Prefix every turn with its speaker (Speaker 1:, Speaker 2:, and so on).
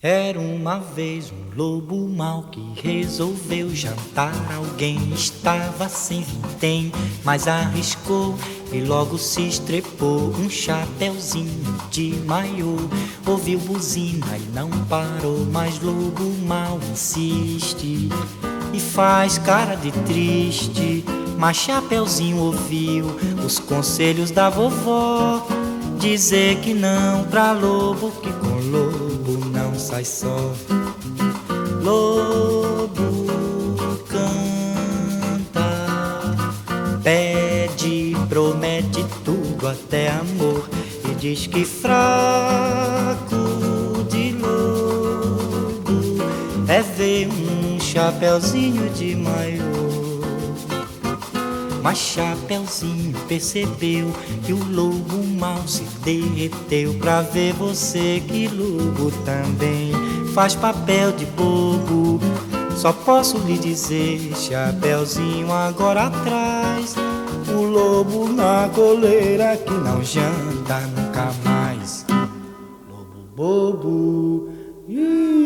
Speaker 1: Era uma vez um lobo mau que resolveu jantar alguém. Estava sem vintém, mas arriscou e logo se estrepou. Um chapeuzinho de maiô, ouviu buzina e não parou. Mas lobo mau insiste e faz cara de triste. Mas Chapeuzinho ouviu os conselhos da vovó, dizer que não pra lobo, que com lobo não sai só. Lobo canta, pede, promete tudo até amor, e diz que fraco de lobo é ver um chapeuzinho de maiô. Mas Chapeuzinho percebeu que o lobo mau se derreteu. Pra ver você que lobo também faz papel de bobo. Só posso lhe dizer, Chapeuzinho, agora atrás, o lobo na coleira que não janta nunca mais. Lobo bobo.